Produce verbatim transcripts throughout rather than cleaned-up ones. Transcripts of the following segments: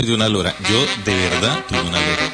De una lora. Yo, de verdad, tuve una lora.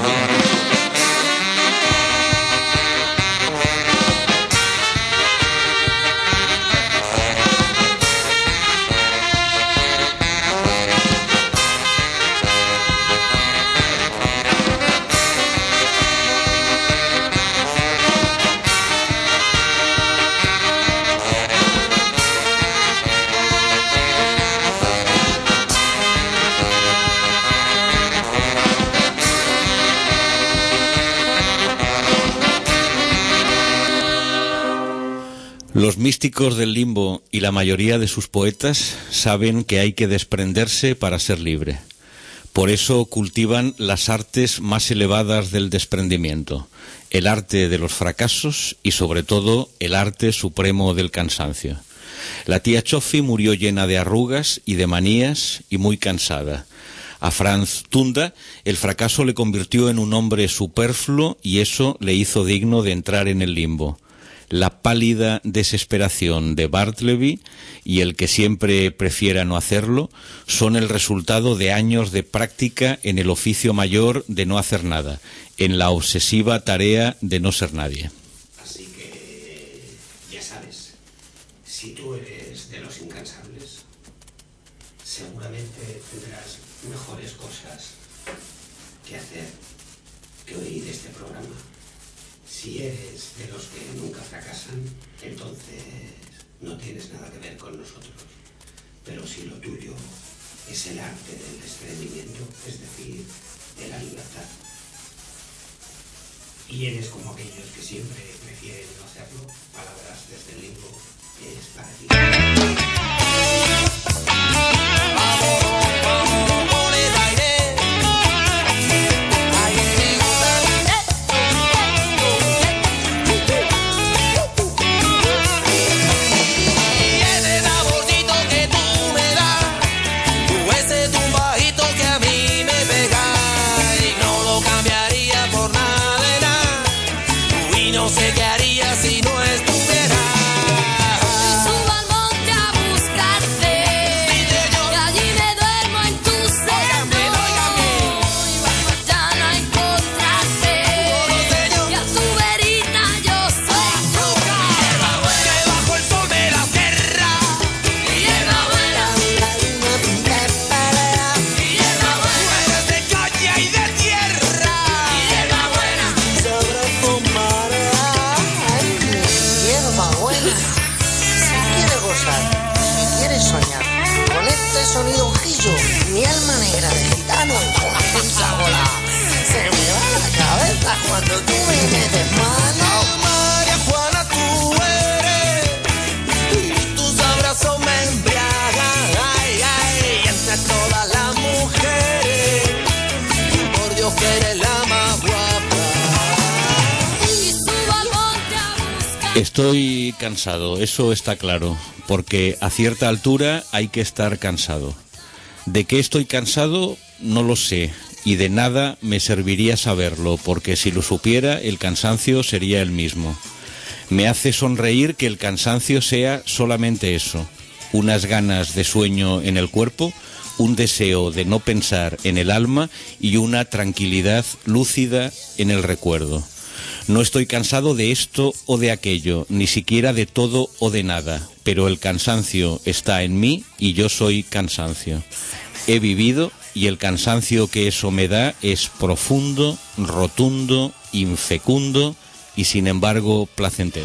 Los místicos del limbo y la mayoría de sus poetas saben que hay que desprenderse para ser libre. Por eso cultivan las artes más elevadas del desprendimiento, el arte de los fracasos y sobre todo el arte supremo del cansancio. La tía Chofi murió llena de arrugas y de manías y muy cansada. A Franz Tunda el fracaso le convirtió en un hombre superfluo y eso le hizo digno de entrar en el limbo. La pálida desesperación de Bartleby y el que siempre prefiera no hacerlo son el resultado de años de práctica en el oficio mayor de no hacer nada, en la obsesiva tarea de no ser nadie. Así que, ya sabes, si tú eres de los incansables, seguramente tendrás mejores cosas que hacer que oír este programa. Si eres de los que nunca fracasan, entonces no tienes nada que ver con nosotros. Pero si lo tuyo es el arte del desprendimiento, es decir, de la libertad, y eres como aquellos que siempre prefieren no hacerlo, palabras desde el limbo, es para ti. Cuando tú me metes mano, María Juana, tú eres, y tus abrazos me embriagan, ay, ay, entre todas las mujeres, por Dios que eres la más guapa. Estoy cansado, eso está claro, porque a cierta altura hay que estar cansado. ¿De qué estoy cansado? No lo sé. Y de nada me serviría saberlo, porque si lo supiera, el cansancio sería el mismo. Me hace sonreír que el cansancio sea solamente eso, unas ganas de sueño en el cuerpo, un deseo de no pensar en el alma y una tranquilidad lúcida en el recuerdo. No estoy cansado de esto o de aquello, ni siquiera de todo o de nada, pero el cansancio está en mí y yo soy cansancio. He vivido y el cansancio que eso me da es profundo, rotundo, infecundo y sin embargo placentero.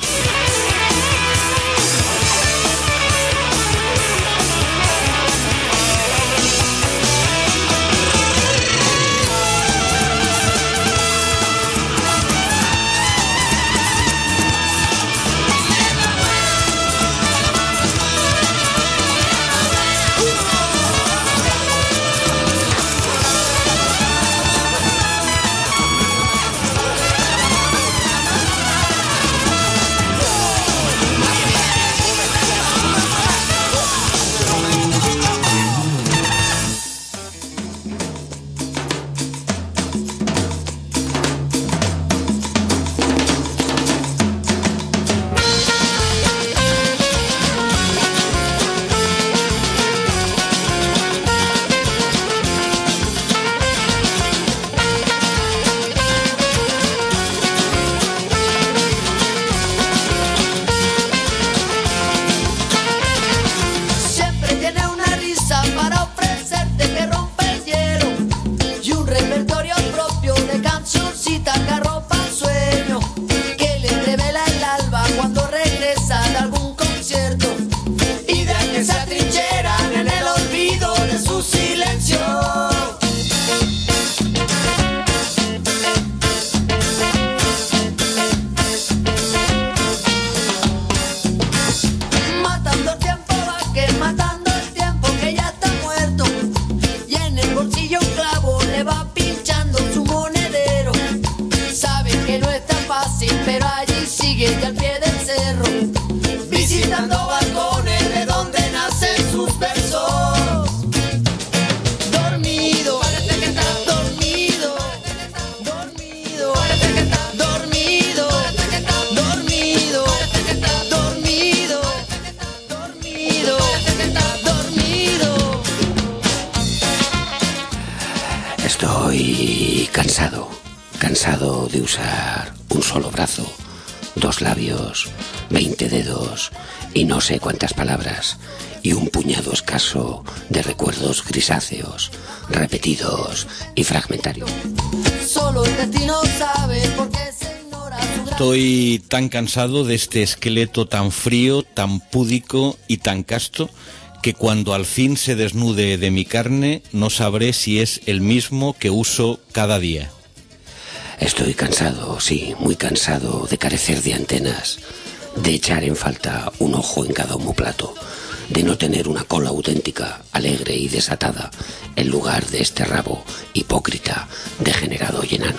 Estoy cansado, cansado de usar un solo brazo, dos labios, veinte dedos y no sé cuántas palabras, y un puñado escaso de recuerdos grisáceos, repetidos y fragmentarios. Solo el destino sabe por qué se ignora su gran... Estoy tan cansado de este esqueleto tan frío, tan púdico y tan casto, que cuando al fin se desnude de mi carne no sabré si es el mismo que uso cada día. Estoy cansado, sí, muy cansado de carecer de antenas, de echar en falta un ojo en cada omoplato, de no tener una cola auténtica, alegre y desatada, en lugar de este rabo hipócrita, degenerado y enano.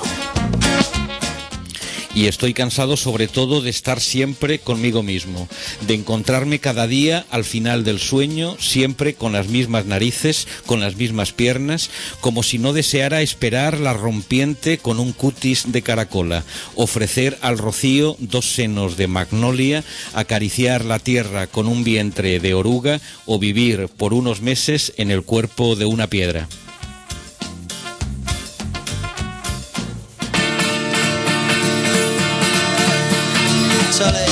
Y estoy cansado sobre todo de estar siempre conmigo mismo, de encontrarme cada día al final del sueño, siempre con las mismas narices, con las mismas piernas, como si no deseara esperar la rompiente con un cutis de caracola, ofrecer al rocío dos senos de magnolia, acariciar la tierra con un vientre de oruga o vivir por unos meses en el cuerpo de una piedra. Chale.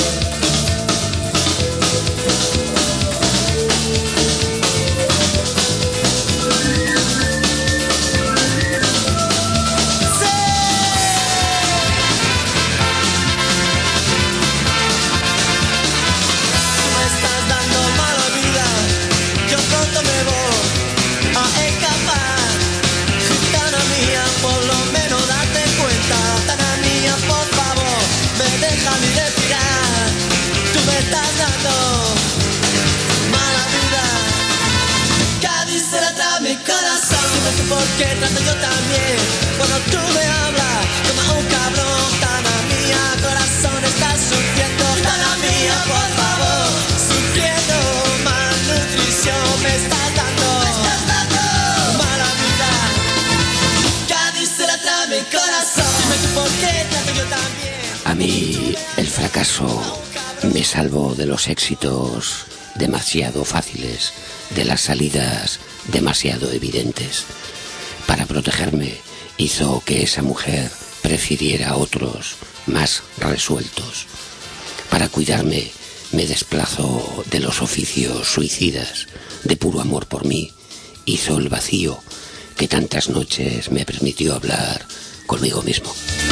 Porque trato yo también cuando tú me hablas como un cabrón. Tana mía, corazón, estás sufriendo. Tana mía, por favor, sufriendo malnutrición me estás dando. Me estás dando mala vida. Cádiz se la trae mi corazón. Dime tú por qué trato yo también. A mí el fracaso me salvó de los éxitos demasiado fáciles, de las salidas demasiado evidentes. Para protegerme hizo que esa mujer prefiriera a otros más resueltos. Para cuidarme me desplazó de los oficios suicidas. De puro amor por mí hizo el vacío que tantas noches me permitió hablar conmigo mismo.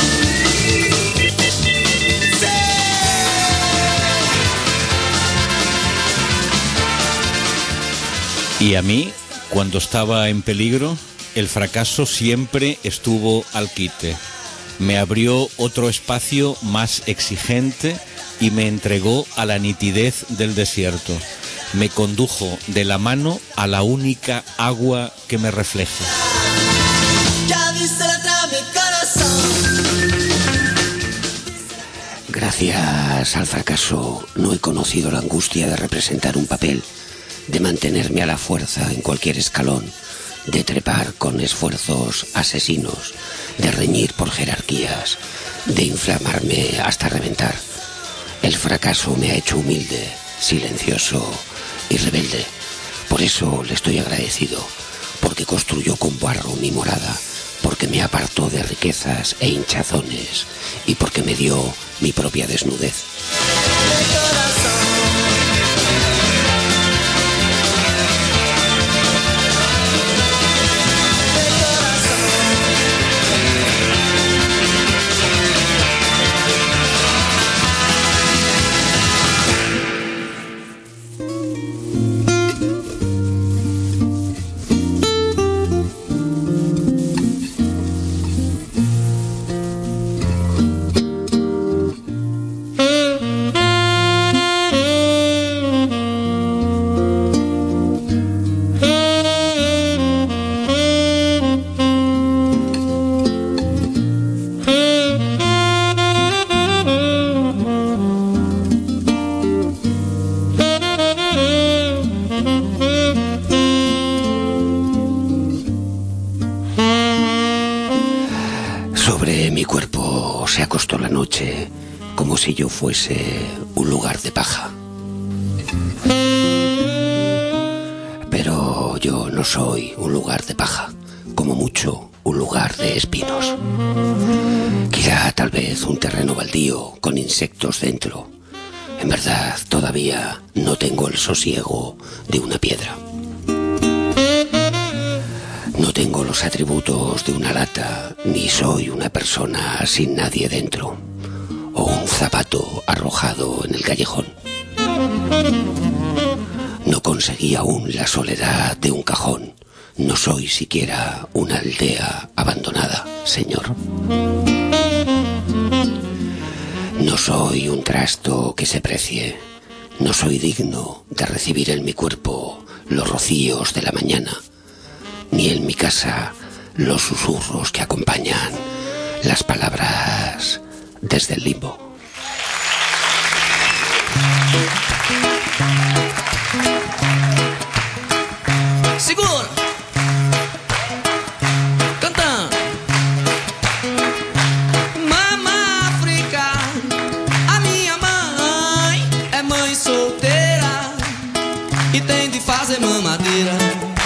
Y a mí, cuando estaba en peligro, el fracaso siempre estuvo al quite. Me abrió otro espacio más exigente y me entregó a la nitidez del desierto. Me condujo de la mano a la única agua que me refleja. Gracias al fracaso no he conocido la angustia de representar un papel, de mantenerme a la fuerza en cualquier escalón, de trepar con esfuerzos asesinos, de reñir por jerarquías, de inflamarme hasta reventar. El fracaso me ha hecho humilde, silencioso y rebelde. Por eso le estoy agradecido, porque construyó con barro mi morada, porque me apartó de riquezas e hinchazones y porque me dio mi propia desnudez. Sobre mi cuerpo se acostó la noche como si yo fuese un lugar de paja. Pero yo no soy un lugar de paja. Como mucho, un lugar de espinos. Quizá tal vez un terreno baldío con insectos dentro. En verdad, todavía no tengo el sosiego de una piedra. No tengo los atributos de una lata, ni soy una persona sin nadie dentro, o un zapato arrojado en el callejón. No conseguí aún la soledad de un cajón. No soy siquiera una aldea abandonada, señor. No soy un trasto que se precie. No soy digno de recibir en mi cuerpo los rocíos de la mañana, ni en mi casa los susurros que acompañan las palabras desde el limbo. Segura, cantando. Mama África, a minha mãe é mãe solteira e tem de fazer mamadeira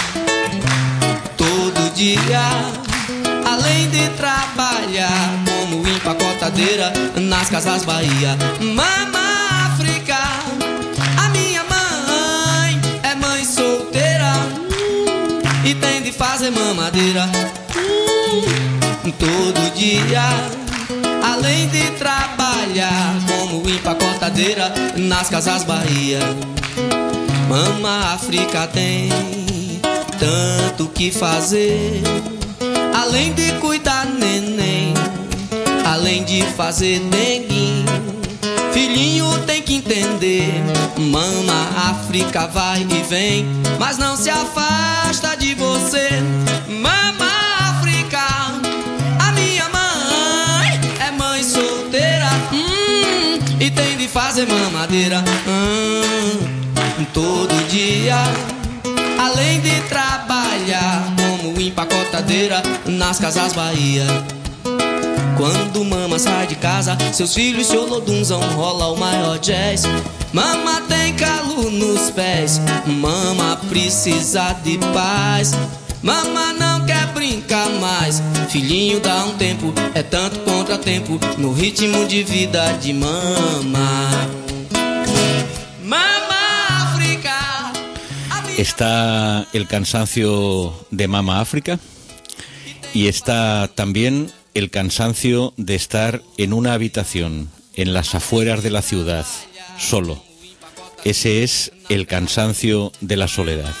todo dia, além de trabalhar como empacotadeira nas Casas Bahia. Mama África, a minha mãe é mãe solteira e tem de fazer mamadeira hum, todo dia, além de trabalhar como empacotadeira nas Casas Bahia. Mama África tem tanto que fazer, além de cuidar neném, além de fazer denguinho. Filhinho tem que entender, Mama África vai e vem, mas não se afasta de você. Mama África, a minha mãe é mãe solteira hum, e tem de fazer mamadeira hum, todo dia, além de trabalhar como empacotadeira nas Casas Bahia. Quando mama sai de casa, seus filhos se olodunzam, rola o maior jazz. Mama tem calo nos pés, mama precisa de paz. Mama não quer brincar mais, filhinho dá um tempo, é tanto contratempo no ritmo de vida de mama. Mama África. Está el cansancio de Mama África y está también el cansancio de estar en una habitación en las afueras de la ciudad, solo. Ese es el cansancio de la soledad.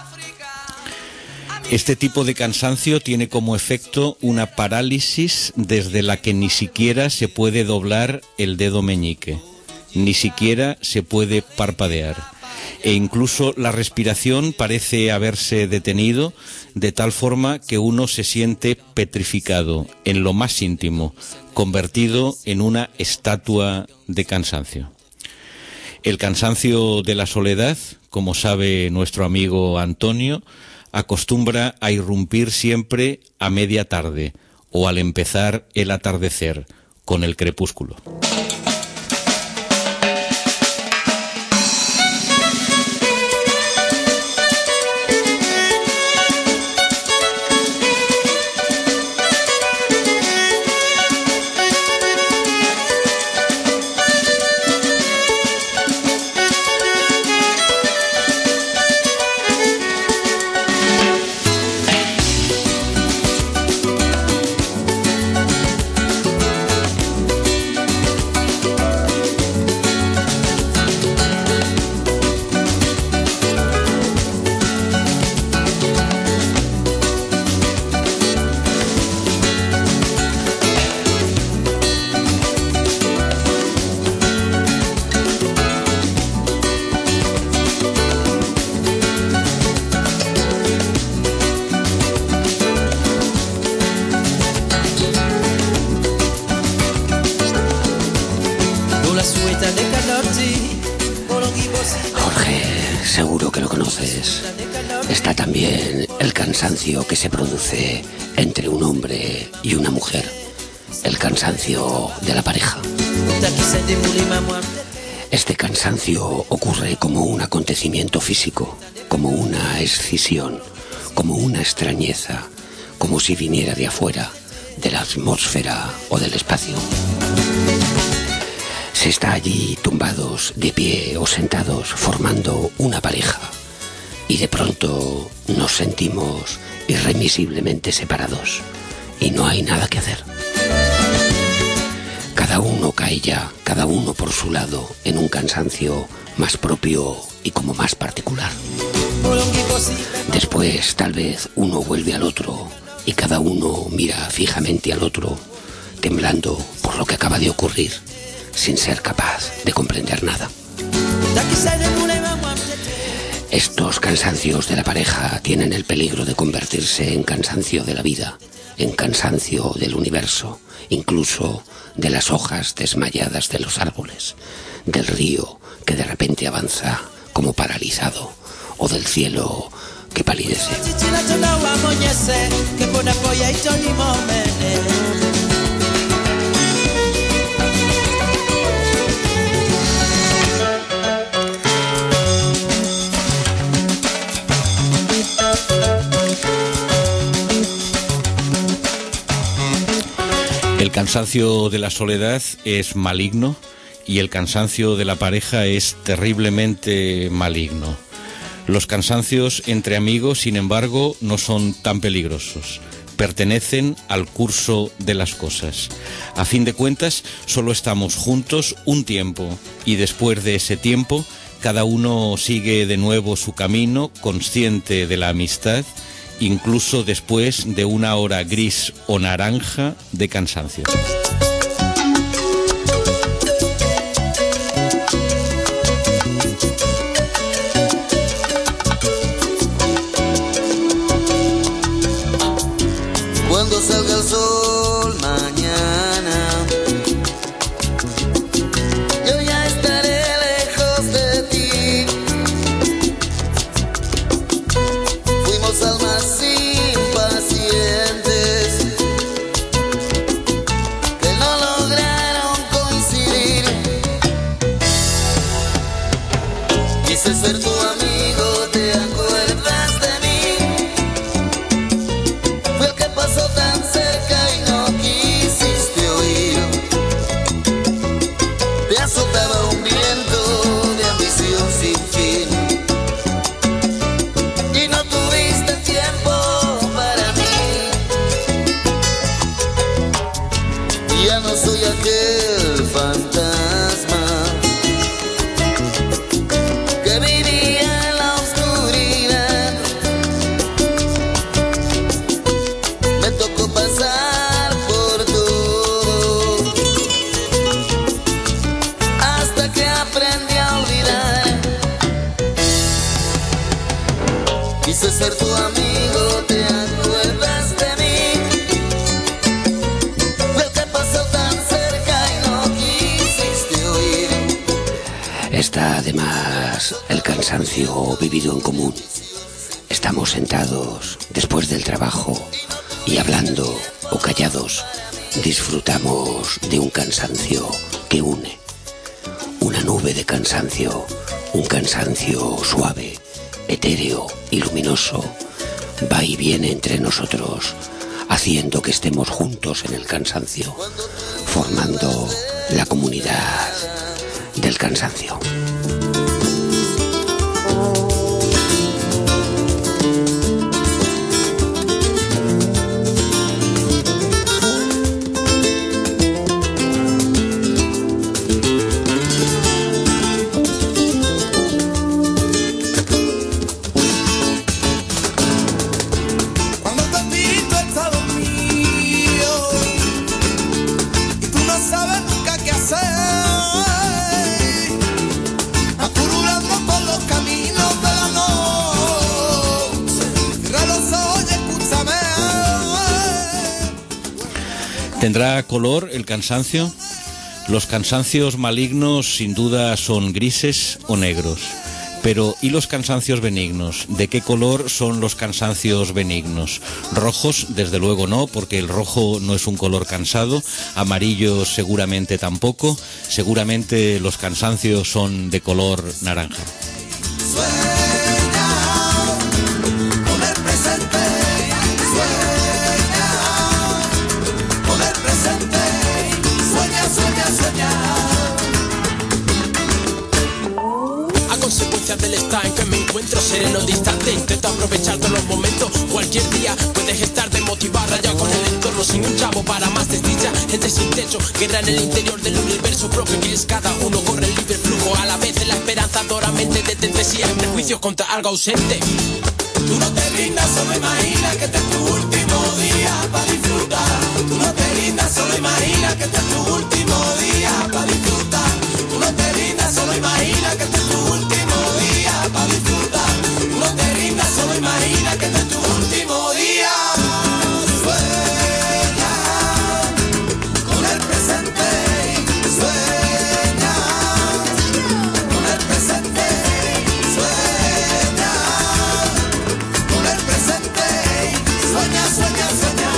Este tipo de cansancio tiene como efecto una parálisis desde la que ni siquiera se puede doblar el dedo meñique, ni siquiera se puede parpadear, e incluso la respiración parece haberse detenido, de tal forma que uno se siente petrificado en lo más íntimo, convertido en una estatua de cansancio. El cansancio de la soledad, como sabe nuestro amigo Antonio, acostumbra a irrumpir siempre a media tarde o al empezar el atardecer, con el crepúsculo. Jorge, seguro que lo conoces. Está también el cansancio que se produce entre un hombre y una mujer. El cansancio de la pareja. Este cansancio ocurre como un acontecimiento físico, como una escisión, como una extrañeza, como si viniera de afuera, de la atmósfera o del espacio. Se está allí tumbados, de pie o sentados, formando una pareja, y de pronto nos sentimos irremisiblemente separados y no hay nada que hacer. Cada uno cae ya, cada uno por su lado, en un cansancio más propio y como más particular. Después, tal vez, uno vuelve al otro y cada uno mira fijamente al otro, temblando por lo que acaba de ocurrir, sin ser capaz de comprender nada. Estos cansancios de la pareja tienen el peligro de convertirse en cansancio de la vida, en cansancio del universo, incluso de las hojas desmayadas de los árboles, del río que de repente avanza como paralizado, o del cielo que palidece. El cansancio de la soledad es maligno y el cansancio de la pareja es terriblemente maligno. Los cansancios entre amigos, sin embargo, no son tan peligrosos. Pertenecen al curso de las cosas. A fin de cuentas, solo estamos juntos un tiempo y después de ese tiempo, cada uno sigue de nuevo su camino, consciente de la amistad, incluso después de una hora gris o naranja de cansancio. Cuando salga el sol mañana, yo ya estaré lejos de ti. Fuimos almas impacientes que no lograron coincidir. Quise ser tu amigo, ¿te acuerdas de mí? Fue el que pasó tan cerca y no quisiste oír. Te azotaba un viento de ambición sin fin y no tuviste tiempo para mí. Ya no soy aquel fantasma que vivía en la oscuridad. Me tocó pasar por todo hasta que aprendí a olvidar. Quise ser tu amigo, ¿te acuerdas de mí? Fue el que pasó tan cerca y no quisiste oír. Está además el cansancio vivido en común. Estamos sentados después del trabajo y hablando o callados disfrutamos de un cansancio que une. Una nube de cansancio, un cansancio suave, etéreo y luminoso, va y viene entre nosotros, haciendo que estemos juntos en el cansancio, formando la comunidad del cansancio. Cuando tu espíritu está dormido y tú no sabes nunca qué hacer, apurulando por los caminos de la noche, cierra los ojos y escúchame. ¿Tendrá color el cansancio? Los cansancios malignos sin duda son grises o negros. Pero, ¿y los cansancios benignos? ¿De qué color son los cansancios benignos? Rojos, desde luego no, porque el rojo no es un color cansado. Amarillo seguramente tampoco. Seguramente los cansancios son de color naranja. Sueña con el presente, sueña mano distante. Intento aprovechar todos los momentos. Cualquier día puedes estar desmotivado, rayado con el entorno, sin un chavo para más desdicha. Gente sin techo, guerra en el interior del universo propio que es cada uno. Corre el libre flujo, a la vez en la esperanzadora mente detente siempre juicios contra algo ausente. Tú no te rindas, solo imagina que este es tu último día para disfrutar. Tú no te rindas, solo imagina que este es tu último día para disfrutar. Tú no te rindas, solo imagina que este es tu último día para disfrutar. Tú no te rindas, solo imagina que este es tu último día. Sueña con el presente, sueña con el presente, sueña con el presente, sueña, sueña, sueña.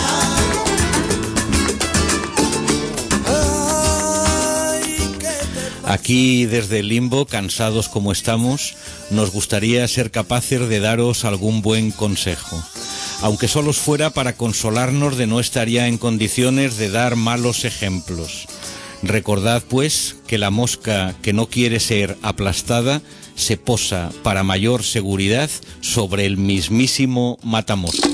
Ay, que te... Aquí desde el limbo, cansados como estamos, nos gustaría ser capaces de daros algún buen consejo. Aunque solo fuera para consolarnos de no estar ya en condiciones de dar malos ejemplos. Recordad, pues, que la mosca que no quiere ser aplastada se posa para mayor seguridad sobre el mismísimo matamoscas.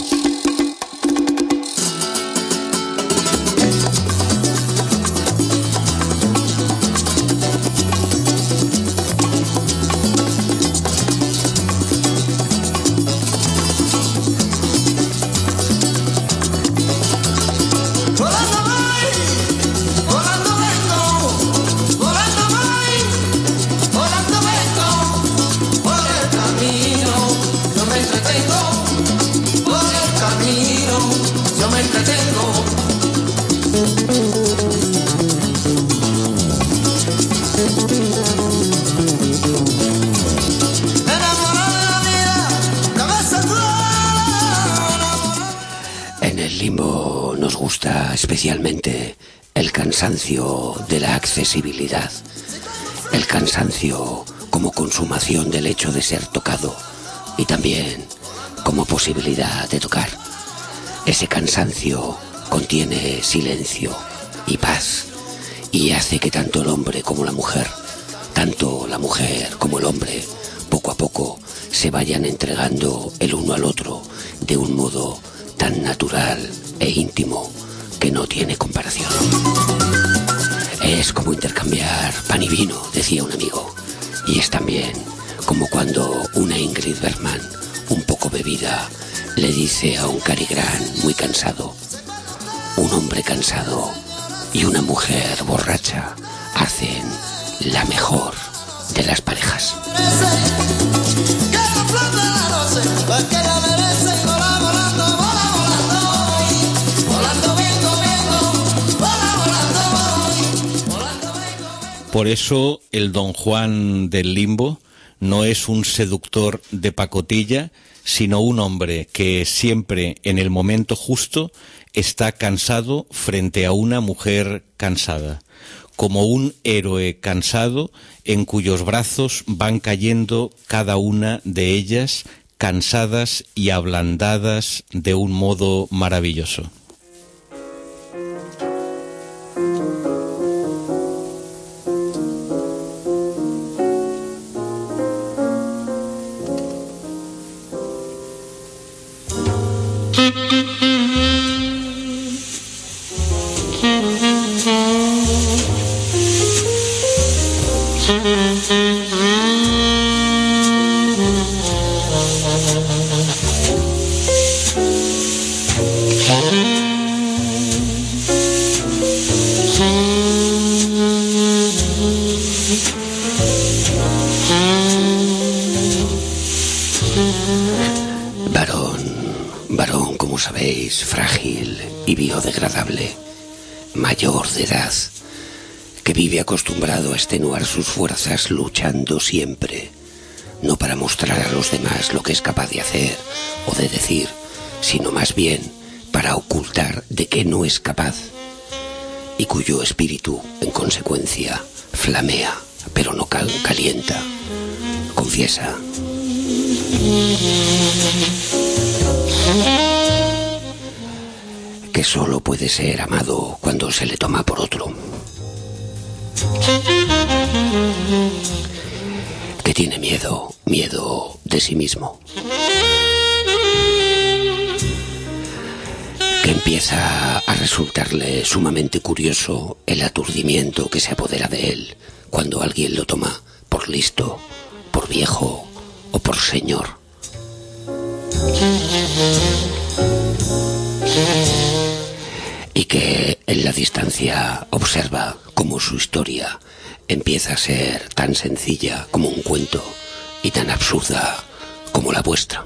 Volando voy, volando vengo, volando voy, volando vengo. Por el camino yo me entretengo, por el camino yo me entretengo. Enamorado de la vida, cabeza dura. En el limbo nos gusta especialmente el cansancio de la accesibilidad, el cansancio como consumación del hecho de ser tocado y también como posibilidad de tocar. Ese cansancio contiene silencio y paz y hace que tanto el hombre como la mujer, tanto la mujer como el hombre, poco a poco se vayan entregando el uno al otro de un modo tan natural e íntimo que no tiene comparación. Es como intercambiar pan y vino, decía un amigo, y es también como cuando una Ingrid Bergman, un poco bebida, le dice a un Cary Grant muy cansado: un hombre cansado y una mujer borracha hacen la mejor de las parejas. Que la flor de la rosa, pues que la merece. Vola, volando, vola, volando voy, volando vengo, vengo, vola, volando voy, volando vengo, vengo. Por eso el Don Juan del limbo no es un seductor de pacotilla, sino un hombre que siempre en el momento justo está cansado frente a una mujer cansada, como un héroe cansado en cuyos brazos van cayendo cada una de ellas, cansadas y ablandadas de un modo maravilloso. Varón, como sabéis, frágil y biodegradable, mayor de edad, que vive acostumbrado a extenuar sus fuerzas luchando siempre, no para mostrar a los demás lo que es capaz de hacer o de decir, sino más bien para ocultar de qué no es capaz, y cuyo espíritu, en consecuencia, flamea, pero no cal- calienta, confiesa. Que solo puede ser amado cuando se le toma por otro. Que tiene miedo, miedo de sí mismo. Que empieza a resultarle sumamente curioso el aturdimiento que se apodera de él cuando alguien lo toma por listo, por viejo o por señor. Y que en la distancia observa cómo su historia empieza a ser tan sencilla como un cuento y tan absurda como la vuestra.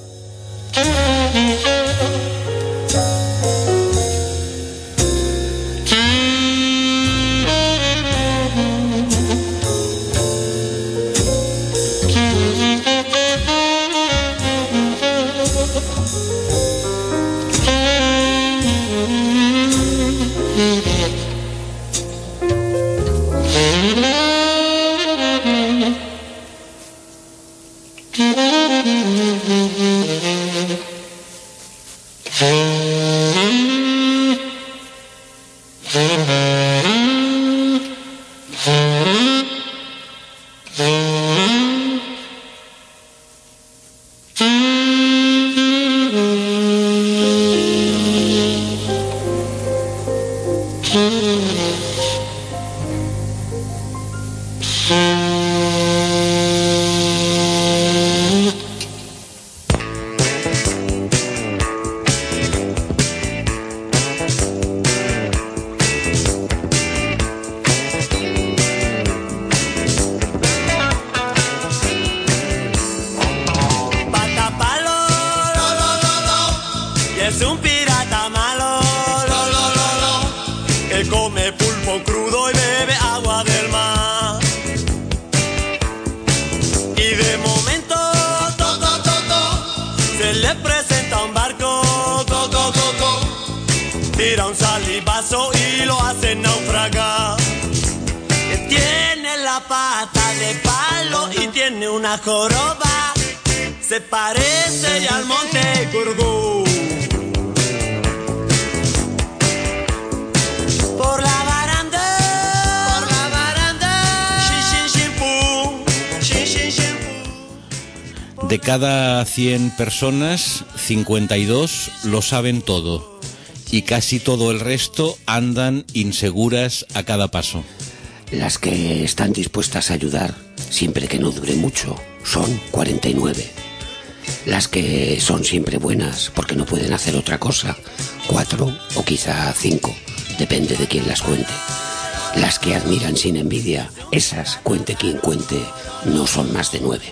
Joroba se parece al monte Gurgú. Por la baranda, por la baranda, shin, shin, shin, pum, shin, shin, shin, pum. De cada cien personas, cincuenta y dos lo saben todo y casi todo el resto andan inseguras a cada paso. Las que están dispuestas a ayudar, siempre que no dure mucho, son cuarenta y nueve. Las que son siempre buenas porque no pueden hacer otra cosa, cuatro o quizá cinco, depende de quién las cuente. Las que admiran sin envidia, esas, cuente quien cuente, no son más de nueve.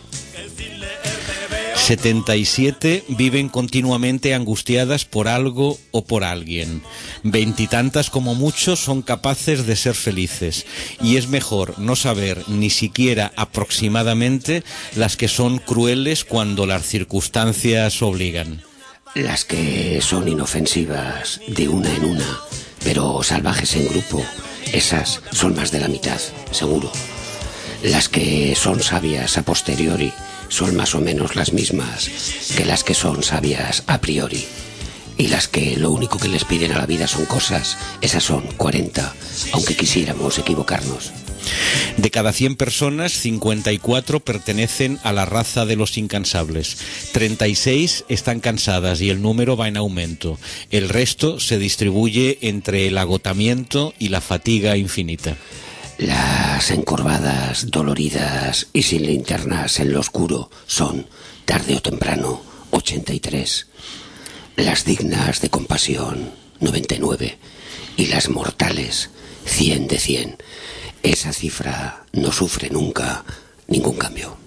setenta y siete viven continuamente angustiadas por algo o por alguien. Veintitantas como mucho son capaces de ser felices. Y es mejor no saber ni siquiera aproximadamente las que son crueles cuando las circunstancias obligan. Las que son inofensivas de una en una, pero salvajes en grupo, esas son más de la mitad, seguro. Las que son sabias a posteriori son más o menos las mismas que las que son sabias a priori. Y las que lo único que les piden a la vida son cosas, esas son cuarenta, aunque quisiéramos equivocarnos. De cada cien personas, cincuenta y cuatro pertenecen a la raza de los incansables. treinta y seis están cansadas y el número va en aumento. El resto se distribuye entre el agotamiento y la fatiga infinita. Las encorvadas, doloridas y sin linternas en lo oscuro son, tarde o temprano, ochenta y tres. Las dignas de compasión, noventa y nueve. Y las mortales, cien de cien. Esa cifra no sufre nunca ningún cambio.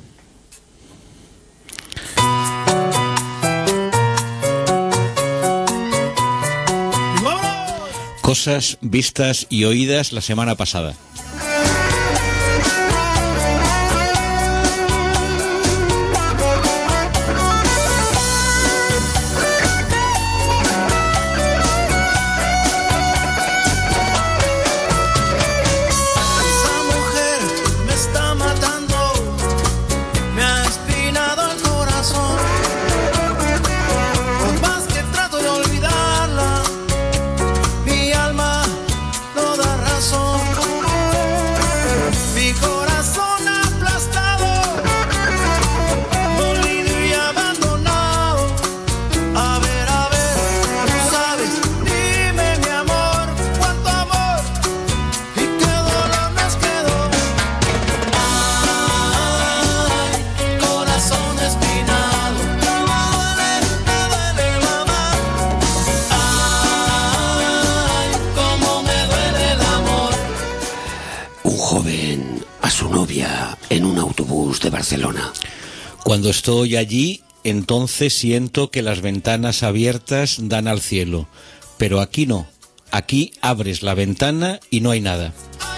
Cosas vistas y oídas la semana pasada. Mi alma no da razón. su novia en un autobús de Barcelona. Cuando estoy allí, entonces siento que las ventanas abiertas dan al cielo. Pero aquí no. Aquí abres la ventana y no hay nada.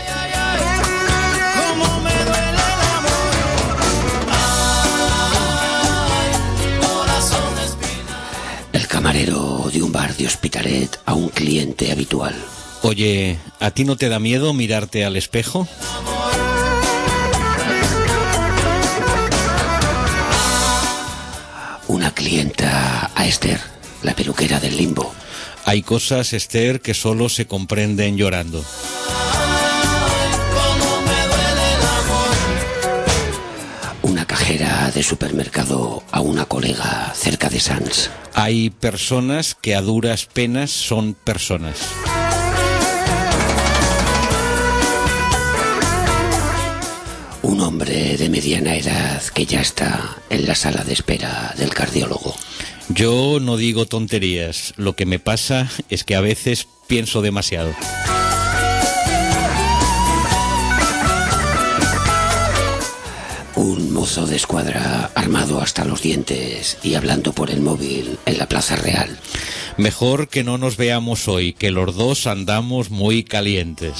El camarero de un bar de Hospitalet a un cliente habitual. Oye, ¿a ti no te da miedo mirarte al espejo? Una clienta a Esther, la peluquera del Limbo. Hay cosas, Esther, que solo se comprenden llorando. Una cajera de supermercado a una colega cerca de Sants. Hay personas que a duras penas son personas. Un hombre de mediana edad que ya está en la sala de espera del cardiólogo. Yo no digo tonterías. Lo que me pasa es que a veces pienso demasiado. Un mozo de escuadra armado hasta los dientes y hablando por el móvil en la Plaza Real. Mejor que no nos veamos hoy, que los dos andamos muy calientes.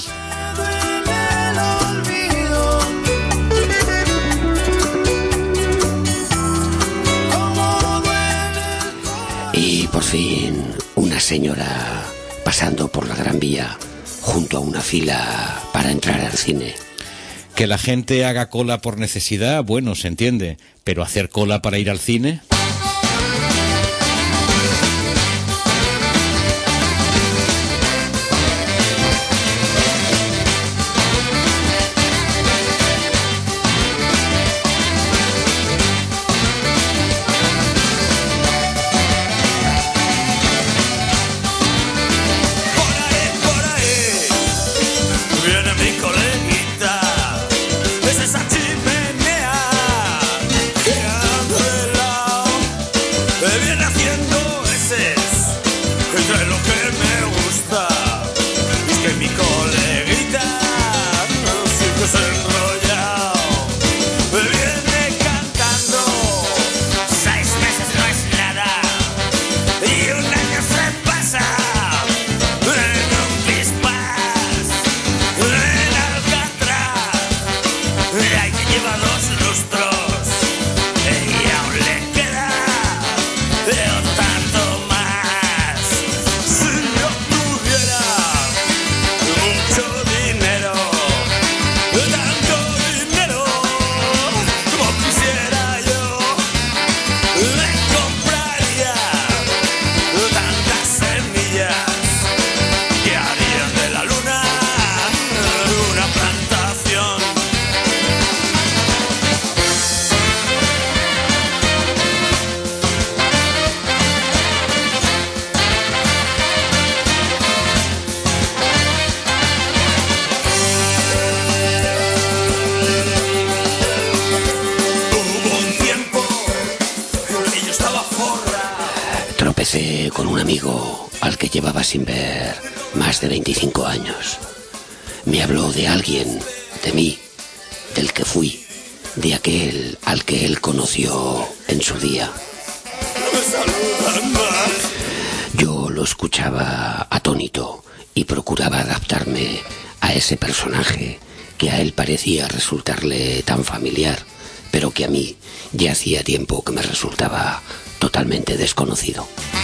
Y por fin, una señora pasando por la Gran Vía junto a una fila para entrar al cine. Que la gente haga cola por necesidad, bueno, se entiende, pero hacer cola para ir al cine... Tropecé con un amigo al que llevaba sin ver más de veinticinco años. Me habló de alguien, de mí, del que fui, de aquel al que él conoció en su día. Yo lo escuchaba atónito y procuraba adaptarme a ese personaje que a él parecía resultarle tan familiar, pero que a mí ya hacía tiempo que me resultaba totalmente desconocido.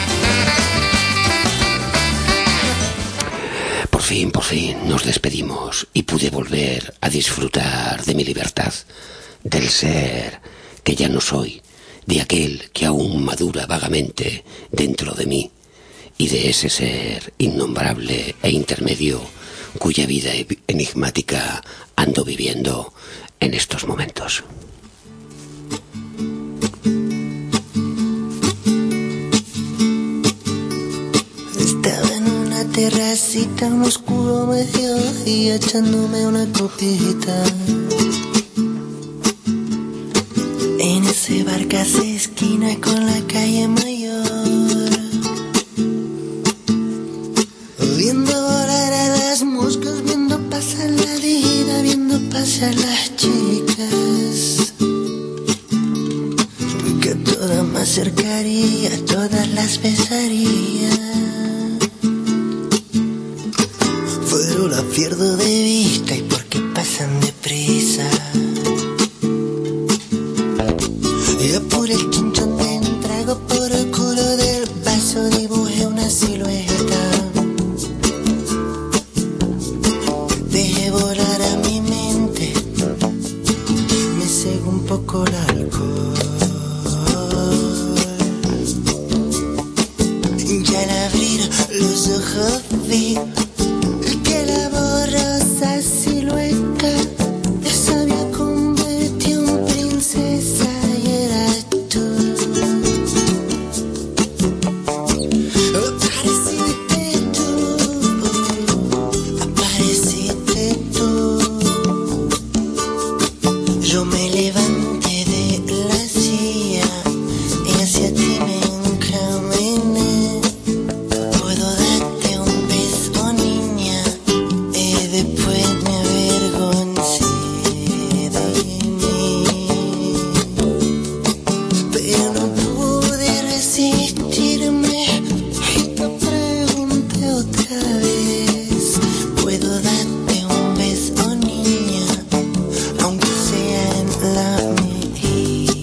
Por fin, por fin nos despedimos y pude volver a disfrutar de mi libertad, del ser que ya no soy, de aquel que aún madura vagamente dentro de mí y de ese ser innombrable e intermedio cuya vida enigmática ando viviendo en estos momentos. Estaba en una terracita, un oscuro mediodía, echándome una copita. En ese bar que hace esquina con la calle Mayor, viendo volar a las moscas, viendo pasar la vida, viendo pasar pase a las chicas, que a todas me acercaría, a todas las besaría, pero las pierdo de vista y porque pasan deprisa. Y apuré el chinchón de un trago por el culo del vaso, dibujé una silueta, dejé volar a mi mente, me cegó un poco el alcohol. Ya al abrir los ojos vi que la borrosa silueta se había convertido en princesa y eras tú. Apareciste tú, apareciste tú. Yo me levanté de la silla y hacia ti me encaminé. Puedo darte un beso, niña, y después me avergoncé de mí. Pero no pude resistirme y te pregunté otra vez. Puedo darte un beso, niña, aunque sea en la mejilla.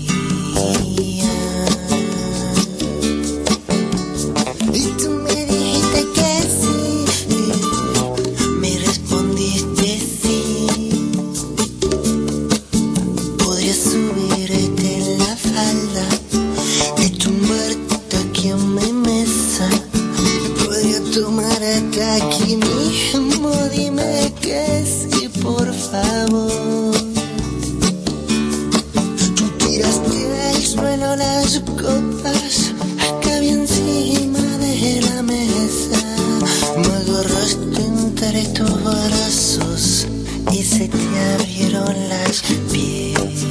Y tú me dijiste que sí, me respondiste sí. Podría subirte la falda y tumbarte aquí en mi mesa. Podría tomarte aquí mismo, dime que sí, por favor. Tú tiraste al suelo las copas que había encima de la mesa. Me agarraste entre tus brazos y se te abrieron las piernas.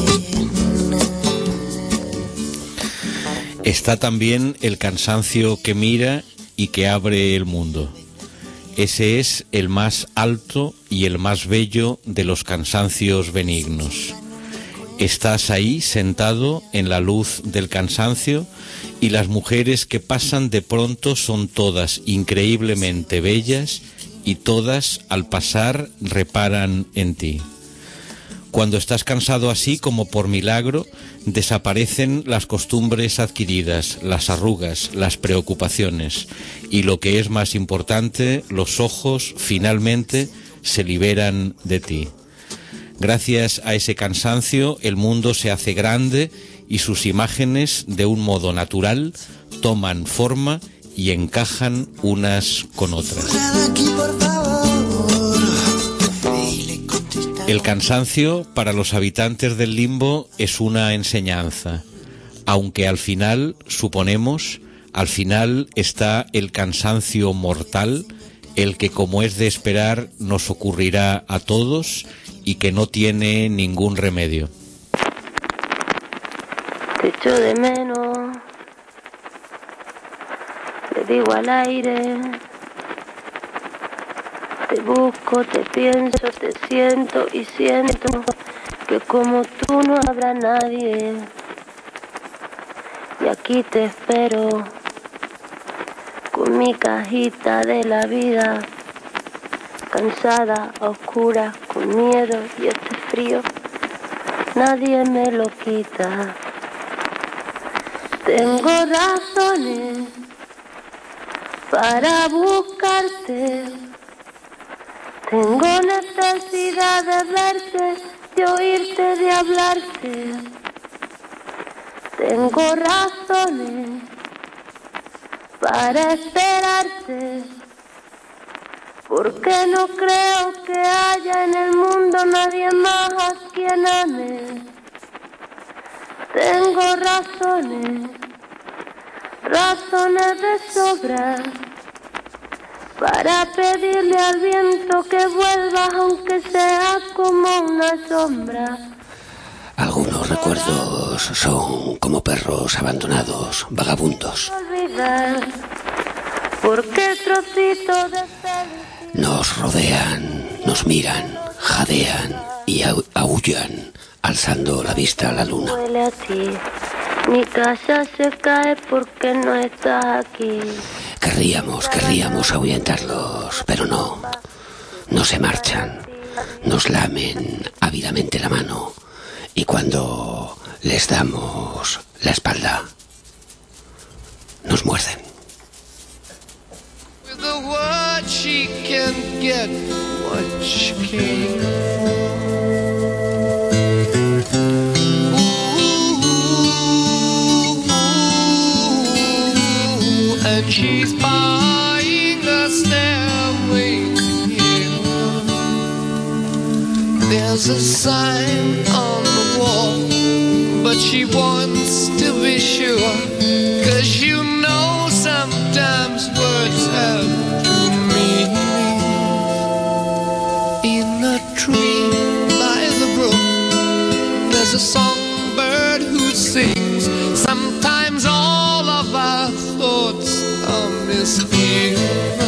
Está también el cansancio que mira y que abre el mundo. Ese es el más alto y el más bello de los cansancios benignos. Estás ahí sentado en la luz del cansancio y las mujeres que pasan de pronto son todas increíblemente bellas y todas al pasar reparan en ti. Cuando estás cansado así como por milagro, desaparecen las costumbres adquiridas, las arrugas, las preocupaciones y, lo que es más importante, los ojos finalmente se liberan de ti. Gracias a ese cansancio, el mundo se hace grande y sus imágenes, de un modo natural, toman forma y encajan unas con otras. El cansancio para los habitantes del limbo es una enseñanza, aunque al final, suponemos, al final está el cansancio mortal, el que, como es de esperar, nos ocurrirá a todos y que no tiene ningún remedio. Te echo de menos, le digo al aire. Te busco, te pienso, te siento y siento que como tú no habrá nadie. Y aquí te espero con mi cajita de la vida, cansada, oscura, con miedo y este frío, nadie me lo quita. Tengo razones para buscarte. Tengo necesidad de verte, de oírte, de hablarte. Tengo razones para esperarte, porque no creo que haya en el mundo nadie más a quien ame. Tengo razones, razones de sobra, para pedirle al viento que vuelva, aunque sea como una sombra. Algunos recuerdos son como perros abandonados, vagabundos. Porque trocito de nos rodean, nos miran, jadean y aúllan alzando la vista a la luna. Huele a ti. Mi casa se cae porque no estás aquí. Querríamos, querríamos ahuyentarlos, pero no. No se marchan. Nos lamen ávidamente la mano. Y cuando les damos la espalda, nos muerden. With the word she can get what she can. Ooh, and she's buying a stairway to heaven. There's a sign on the wall, but she wants to be sure, 'cause you know sometimes words have two meanings. In a tree by the brook, there's a songbird who sings. Sometimes all of our thoughts are misgiven.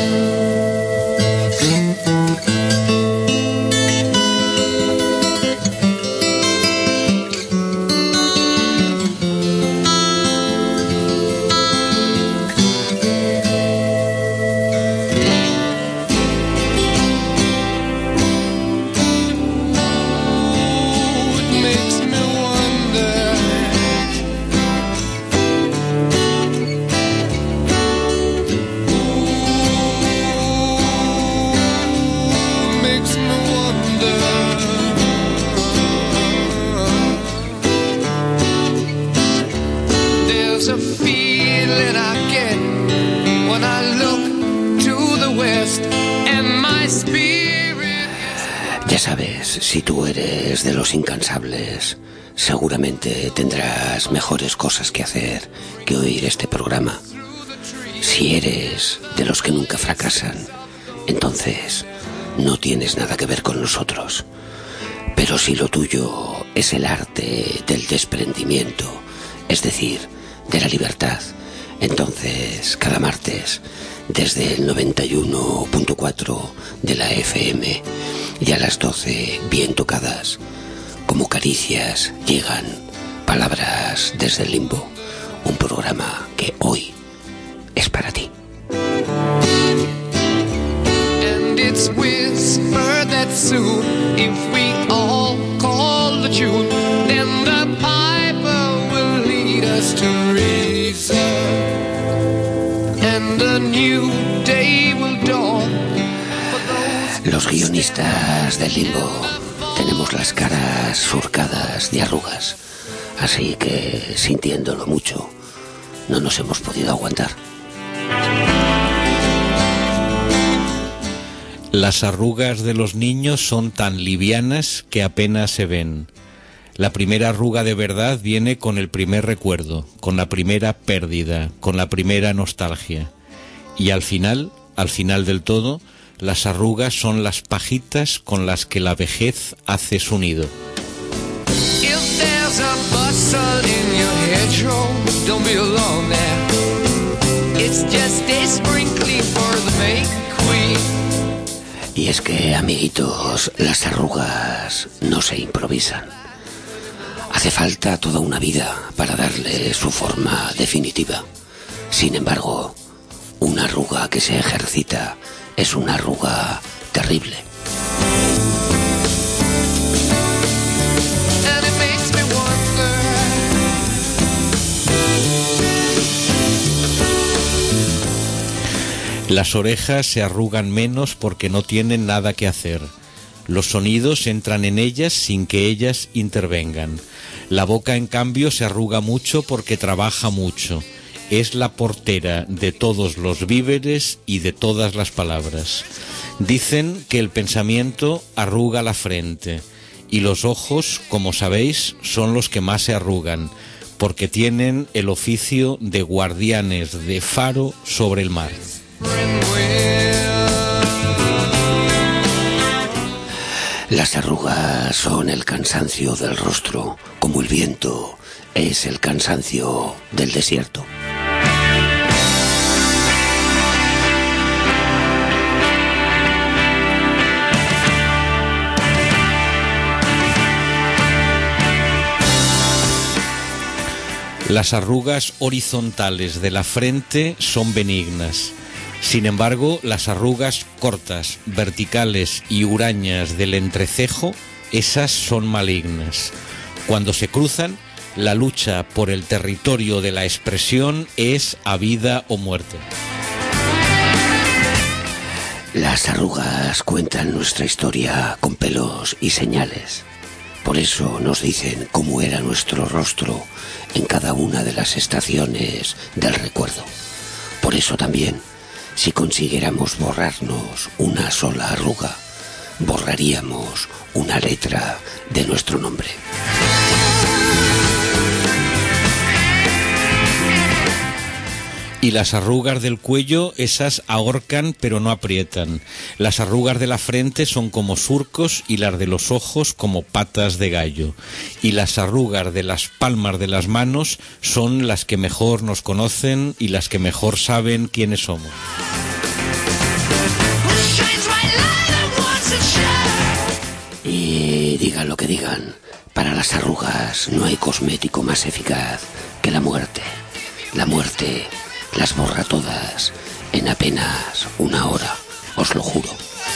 Si tú eres de los incansables, seguramente tendrás mejores cosas que hacer que oír este programa. Si eres de los que nunca fracasan, entonces no tienes nada que ver con nosotros. Pero si lo tuyo es el arte del desprendimiento, es decir, de la libertad, entonces cada martes, desde el noventa y uno punto cuatro de la F M y a las doce, bien tocadas, como caricias, llegan Palabras desde el Limbo, un programa que hoy es para ti. And it's whispered that soon, if we all call the tune, then the piper will lead us to reason, and a new day will dawn. Los guionistas del Limbo tenemos las caras surcadas de arrugas, así que, sintiéndolo mucho, no nos hemos podido aguantar. Las arrugas de los niños son tan livianas que apenas se ven. La primera arruga de verdad viene con el primer recuerdo, con la primera pérdida, con la primera nostalgia. Y al final, al final del todo, las arrugas son las pajitas con las que la vejez hace su nido. Y es que, amiguitos, las arrugas no se improvisan. Hace falta toda una vida para darle su forma definitiva. Sin embargo, una arruga que se ejercita es una arruga terrible. Las orejas se arrugan menos porque no tienen nada que hacer. Los sonidos entran en ellas sin que ellas intervengan. La boca, en cambio, se arruga mucho porque trabaja mucho. Es la portera de todos los víveres y de todas las palabras. Dicen que el pensamiento arruga la frente y los ojos, como sabéis, son los que más se arrugan, porque tienen el oficio de guardianes de faro sobre el mar. Las arrugas son el cansancio del rostro, como el viento es el cansancio del desierto. Las arrugas horizontales de la frente son benignas. Sin embargo, las arrugas cortas, verticales y hurañas del entrecejo, esas son malignas. Cuando se cruzan, la lucha por el territorio de la expresión es a vida o muerte. Las arrugas cuentan nuestra historia con pelos y señales. Por eso nos dicen cómo era nuestro rostro en cada una de las estaciones del recuerdo. Por eso también, si consiguiéramos borrarnos una sola arruga, borraríamos una letra de nuestro nombre. Y las arrugas del cuello, esas ahorcan pero no aprietan. Las arrugas de la frente son como surcos y las de los ojos como patas de gallo. Y las arrugas de las palmas de las manos son las que mejor nos conocen y las que mejor saben quiénes somos. Y digan lo que digan, para las arrugas no hay cosmético más eficaz que la muerte. La muerte las borra todas en apenas una hora, os lo juro.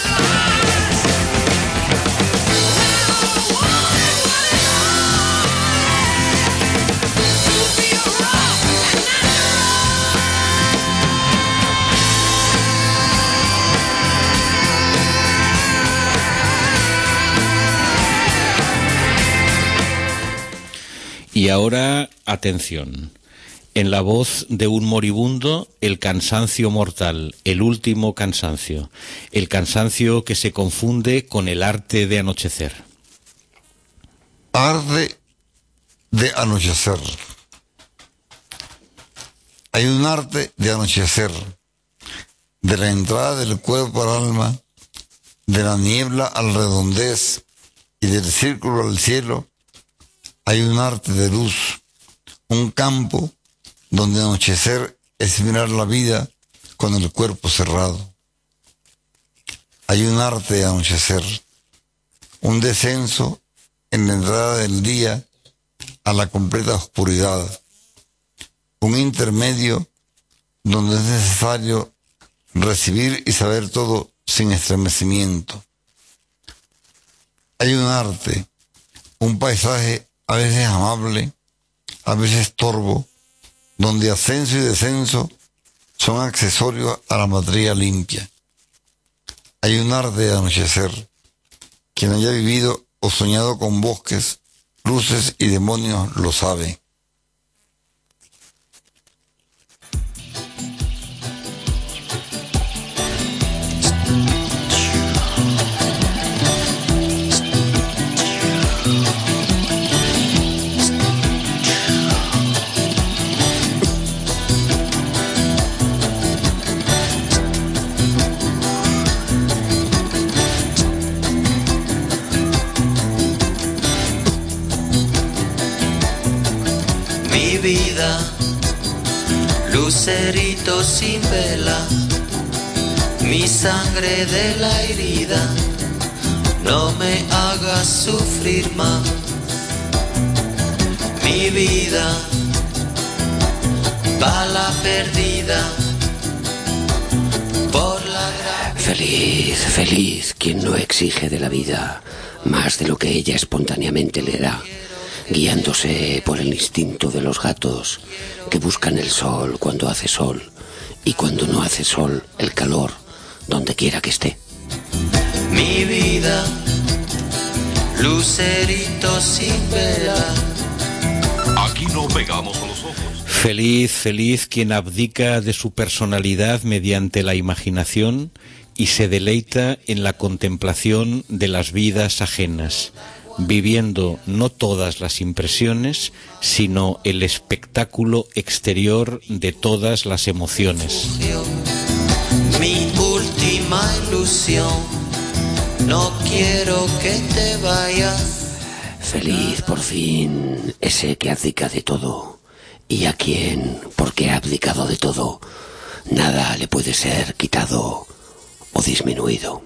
Y ahora, atención. En la voz de un moribundo, el cansancio mortal, el último cansancio, el cansancio que se confunde con el arte de anochecer. Arte de anochecer. Hay un arte de anochecer, de la entrada del cuerpo al alma, de la niebla al redondez y del círculo al cielo. Hay un arte de luz, un campo donde anochecer es mirar la vida con el cuerpo cerrado. Hay un arte de anochecer, un descenso en la entrada del día a la completa oscuridad, un intermedio donde es necesario recibir y saber todo sin estremecimiento. Hay un arte, un paisaje a veces amable, a veces torvo, donde ascenso y descenso son accesorios a la materia limpia. Hay un arte de anochecer. Quien haya vivido o soñado con bosques, luces y demonios lo sabe. Vida, lucerito sin vela, mi sangre de la herida, no me hagas sufrir más. Mi vida, bala perdida, por la gran... Feliz, feliz quien no exige de la vida más de lo que ella espontáneamente le da, guiándose por el instinto de los gatos que buscan el sol cuando hace sol y cuando no hace sol, el calor, donde quiera que esté. Mi vida, lucerito sin vela. Aquí no pegamos a los ojos. Feliz, feliz quien abdica de su personalidad mediante la imaginación y se deleita en la contemplación de las vidas ajenas, viviendo no todas las impresiones, sino el espectáculo exterior de todas las emociones. Mi última ilusión, no quiero que te vayas. Feliz por fin ese que abdica de todo, y a quien, porque ha abdicado de todo, nada le puede ser quitado o disminuido.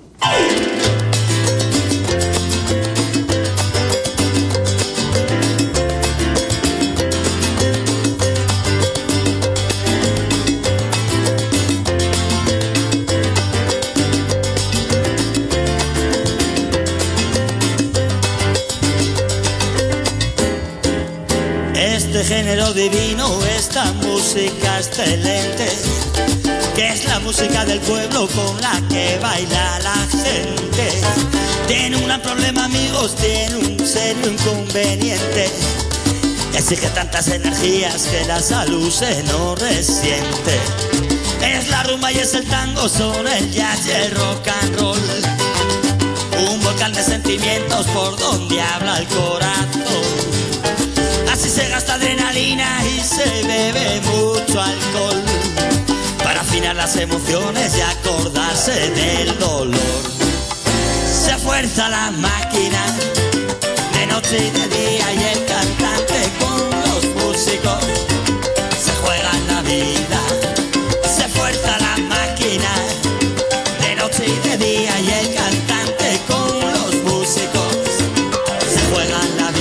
género divino, esta música excelente, que es la música del pueblo con la que baila la gente. Tiene un gran problema, amigos, tiene un serio inconveniente. Exige tantas energías que la salud se no resiente. Es la rumba y es el tango, son el jazz y el rock and roll. Un volcán de sentimientos por donde habla el corazón. Así se gasta adrenalina y se bebe mucho alcohol, para afinar las emociones y acordarse del dolor. Se fuerza la máquina de noche y de día, y el cantante con los músicos se juegan la vida. Se fuerza la máquina de noche y de día, y el cantante con los músicos se juegan la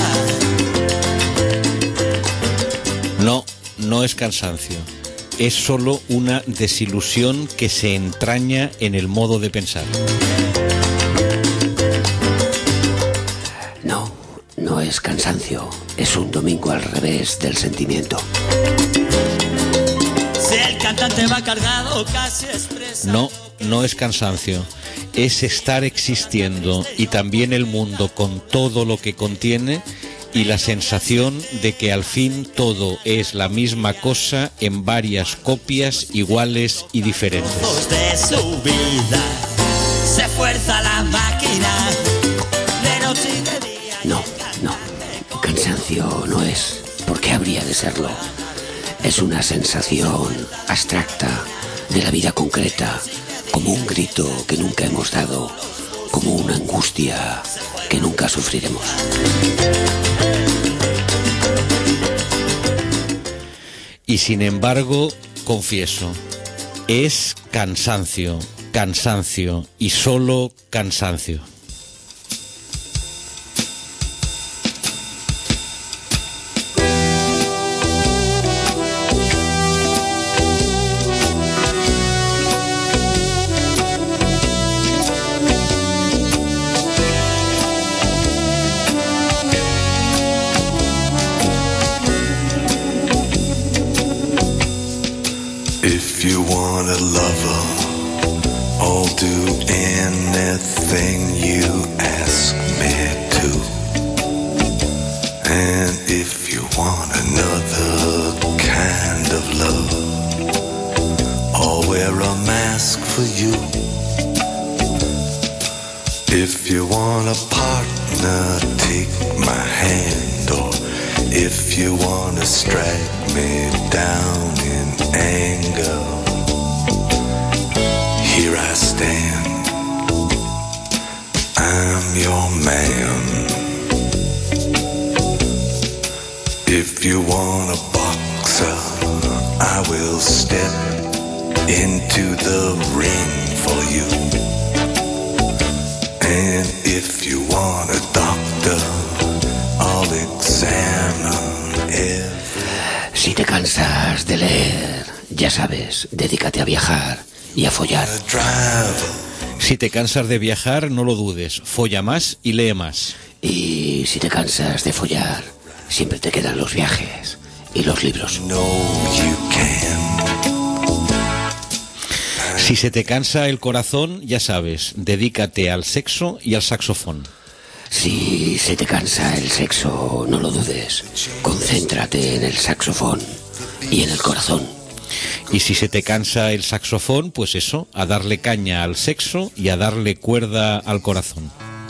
vida. No, no es cansancio. Es solo una desilusión que se entraña en el modo de pensar. No, no es cansancio. Es un domingo al revés del sentimiento. Si el cantante va cargado, casi expresa. No, no es cansancio. Es estar existiendo, y también el mundo con todo lo que contiene, y la sensación de que al fin todo es la misma cosa en varias copias iguales y diferentes. De su vida se fuerza la máquina de noche y de día. No, no. Cansancio no es. ¿Por qué habría de serlo? Es una sensación abstracta de la vida concreta, como un grito que nunca hemos dado, como una angustia que nunca sufriremos. Y sin embargo, confieso, es cansancio, cansancio y solo cansancio. If you want a lover, I'll do anything you ask me to. And if you want another kind of love, I'll wear a mask for you. If you want a partner, take my hand. Or if you want to strike me down in anger, here I stand, I'm your man. If you want a boxer, I will step into the ring for you. And if you want a doctor, I'll examine every... Si te cansas de leer, ya sabes, dedícate a viajar y a follar. Si te cansas de viajar, no lo dudes, folla más y lee más. Y si te cansas de follar, siempre te quedan los viajes y los libros. Si se te cansa el corazón, ya sabes, dedícate al sexo y al saxofón. Si se te cansa el sexo, no lo dudes, concéntrate en el saxofón y en el corazón. Y si se te cansa el saxofón, pues eso, a darle caña al sexo y a darle cuerda al corazón.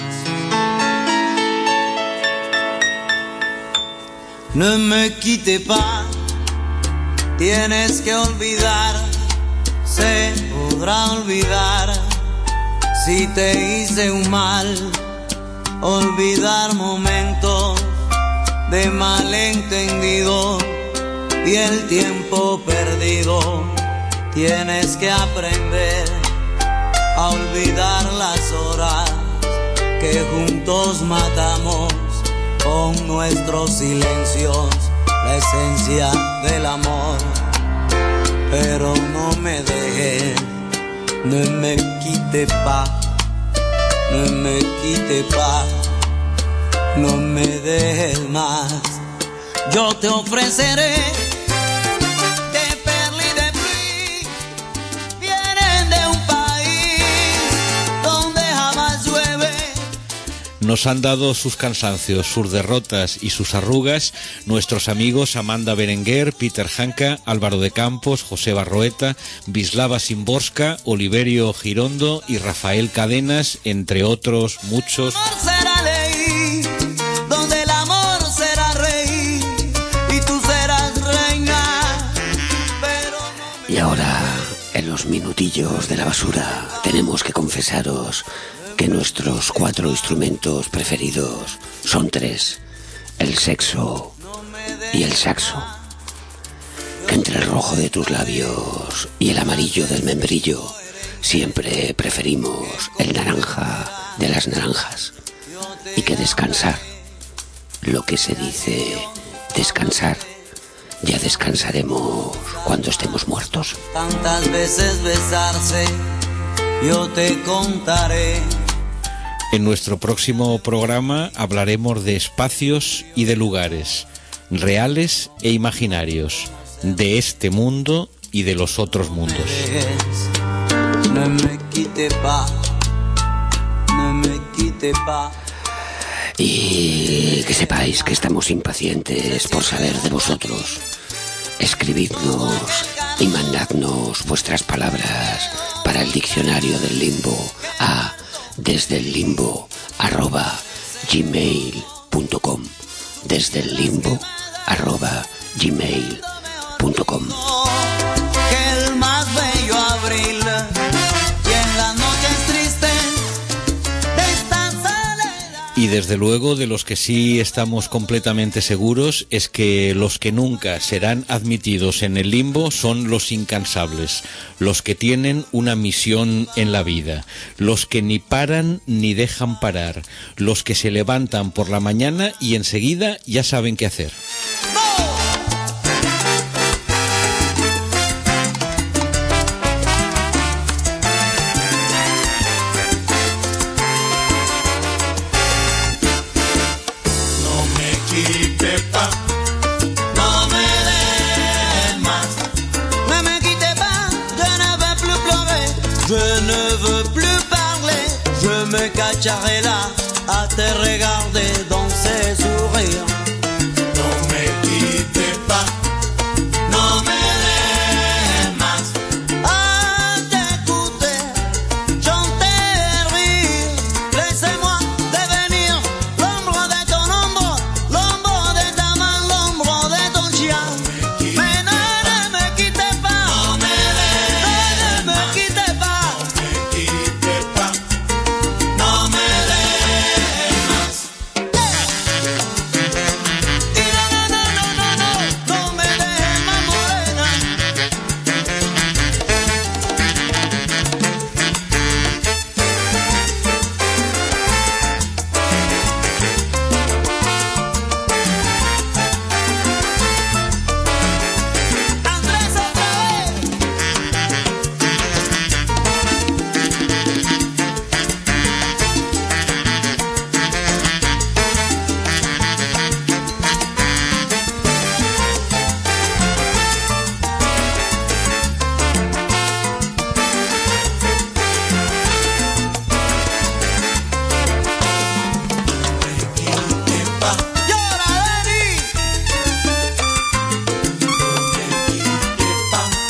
No me quites pas, tienes que olvidar, se podrá olvidar si te hice un mal, olvidar momentos de malentendido y el tiempo perdido. Tienes que aprender a olvidar las horas que juntos matamos con nuestros silencios, la esencia del amor. Pero no me dejes, no me quite paz, no me quite paz, no me dejes más, yo te ofreceré de perla y de pluie. Vienen de un país donde jamás llueve. Nos han dado sus cansancios, sus derrotas y sus arrugas nuestros amigos Amanda Berenguer, Peter Hanka, Álvaro de Campos, José Barroeta, Wisława Szymborska, Oliverio Girondo y Rafael Cadenas, entre otros muchos. Será ley, donde el amor será rey y tú serás reina. Pero no... Y ahora, en los minutillos de la basura, tenemos que confesaros que nuestros cuatro instrumentos preferidos son tres: el sexo y el saxo. Que entre el rojo de tus labios y el amarillo del membrillo siempre preferimos el naranja de las naranjas. Y que descansar, lo que se dice descansar, ya descansaremos cuando estemos muertos. Tantas veces besarse, yo te contaré. En nuestro próximo programa hablaremos de espacios y de lugares, reales e imaginarios, de este mundo y de los otros mundos. No me quite pa, no me quite pa. Y que sepáis que estamos impacientes por saber de vosotros. Escribidnos y mandadnos vuestras palabras para el diccionario del limbo a desde el limbo arroba gmail punto com, desde el limbo arroba gmail punto com. Que el más bello abril y en las noches tristes de esta soledad. Y desde luego de los que sí estamos completamente seguros es que los que nunca serán admitidos en el limbo son los incansables, los que tienen una misión en la vida, los que ni paran ni dejan parar, los que se levantan por la mañana y enseguida ya saben qué hacer. Je me cacherai là à te regarder dans